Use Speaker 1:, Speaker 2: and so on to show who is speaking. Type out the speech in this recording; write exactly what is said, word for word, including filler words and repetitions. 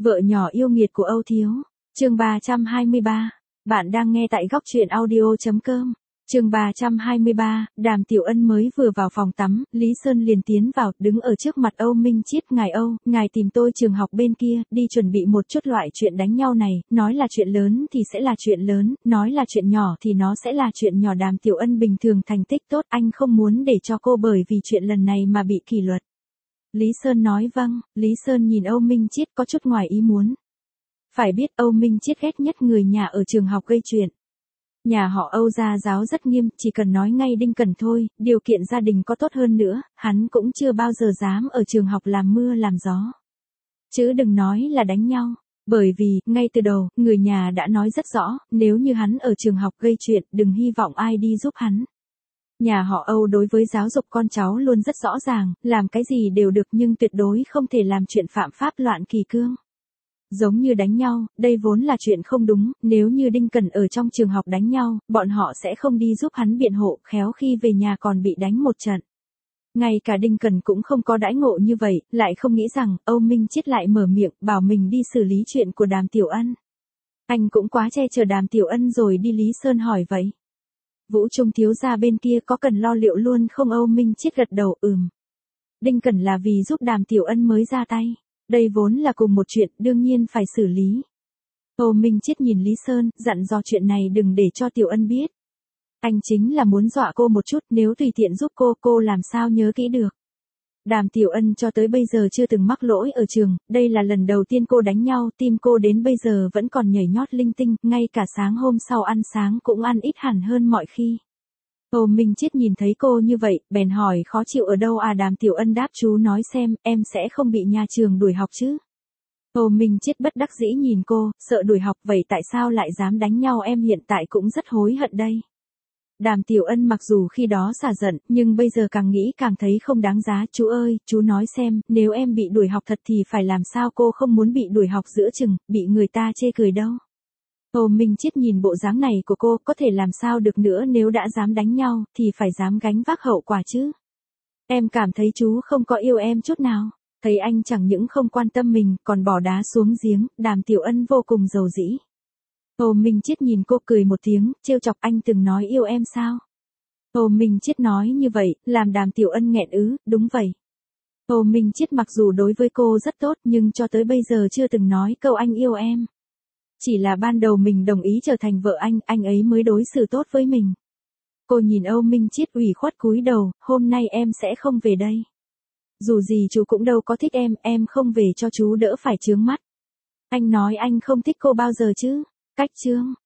Speaker 1: Vợ nhỏ yêu nghiệt của Âu Thiếu. Chương ba trăm hai mươi ba. Bạn đang nghe tại góc truyện audio chấm com. Chương ba trăm hai mươi ba, Đàm Tiểu Ân mới vừa vào phòng tắm, Lý Sơn liền tiến vào, đứng ở trước mặt Âu Minh Chiết. Ngài Âu, ngài tìm tôi trường học bên kia, đi chuẩn bị một chút loại chuyện đánh nhau này, nói là chuyện lớn thì sẽ là chuyện lớn, nói là chuyện nhỏ thì nó sẽ là chuyện nhỏ. Đàm Tiểu Ân bình thường thành tích tốt, anh không muốn để cho cô bởi vì chuyện lần này mà bị kỷ luật. Lý Sơn nói vâng. Lý Sơn nhìn Âu Minh Chiết có chút ngoài ý muốn. Phải biết Âu Minh Chiết ghét nhất người nhà ở trường học gây chuyện. Nhà họ Âu gia giáo rất nghiêm, chỉ cần nói ngay Đinh Cẩn thôi, điều kiện gia đình có tốt hơn nữa, hắn cũng chưa bao giờ dám ở trường học làm mưa làm gió. Chứ đừng nói là đánh nhau, bởi vì, ngay từ đầu, người nhà đã nói rất rõ, nếu như hắn ở trường học gây chuyện, đừng hy vọng ai đi giúp hắn. Nhà họ Âu đối với giáo dục con cháu luôn rất rõ ràng, làm cái gì đều được nhưng tuyệt đối không thể làm chuyện phạm pháp loạn kỷ cương. Giống như đánh nhau, đây vốn là chuyện không đúng, nếu như Đinh Cẩn ở trong trường học đánh nhau, bọn họ sẽ không đi giúp hắn biện hộ, khéo khi về nhà còn bị đánh một trận. Ngay cả Đinh Cẩn cũng không có đãi ngộ như vậy, lại không nghĩ rằng, Âu Minh Chiết lại mở miệng, bảo mình đi xử lý chuyện của Đàm Tiểu Ân. Anh cũng quá che chở Đàm Tiểu Ân rồi đi. Lý Sơn hỏi vậy. Vũ Trung thiếu gia bên kia có cần lo liệu luôn không? Âu Minh Chiết gật đầu, ừm. Đinh Cẩn là vì giúp Đàm Tiểu Ân mới ra tay. Đây vốn là cùng một chuyện, đương nhiên phải xử lý. Âu Minh Chiết nhìn Lý Sơn, dặn dò chuyện này đừng để cho Tiểu Ân biết. Anh chính là muốn dọa cô một chút, nếu tùy tiện giúp cô, cô làm sao nhớ kỹ được. Đàm Tiểu Ân cho tới bây giờ chưa từng mắc lỗi ở trường, đây là lần đầu tiên cô đánh nhau, tim cô đến bây giờ vẫn còn nhảy nhót linh tinh, ngay cả sáng hôm sau ăn sáng cũng ăn ít hẳn hơn mọi khi. Âu Minh Chiết nhìn thấy cô như vậy, bèn hỏi khó chịu ở đâu à? Đàm Tiểu Ân đáp, chú nói xem, em sẽ không bị nhà trường đuổi học chứ? Âu Minh Chiết bất đắc dĩ nhìn cô, sợ đuổi học vậy tại sao lại dám đánh nhau? Em hiện tại cũng rất hối hận đây. Đàm Tiểu Ân mặc dù khi đó xả giận, nhưng bây giờ càng nghĩ càng thấy không đáng giá. Chú ơi, chú nói xem, nếu em bị đuổi học thật thì phải làm sao? Cô không muốn bị đuổi học giữa chừng, bị người ta chê cười đâu. Âu Minh Chiết nhìn bộ dáng này của cô, có thể làm sao được nữa, nếu đã dám đánh nhau, thì phải dám gánh vác hậu quả chứ. Em cảm thấy chú không có yêu em chút nào. Thấy anh chẳng những không quan tâm mình, còn bỏ đá xuống giếng, Đàm Tiểu Ân vô cùng dầu dĩ. Âu Minh Chiết nhìn cô cười một tiếng, trêu chọc, anh từng nói yêu em sao? Âu Minh Chiết nói như vậy, làm Đàm Tiểu Ân nghẹn ứ, đúng vậy. Âu Minh Chiết mặc dù đối với cô rất tốt nhưng cho tới bây giờ chưa từng nói câu anh yêu em. Chỉ là ban đầu mình đồng ý trở thành vợ anh, anh ấy mới đối xử tốt với mình. Cô nhìn Âu Minh Chiết ủy khuất cúi đầu, hôm nay em sẽ không về đây. Dù gì chú cũng đâu có thích em, em không về cho chú đỡ phải chướng mắt. Anh nói anh không thích cô bao giờ chứ? Cách chương.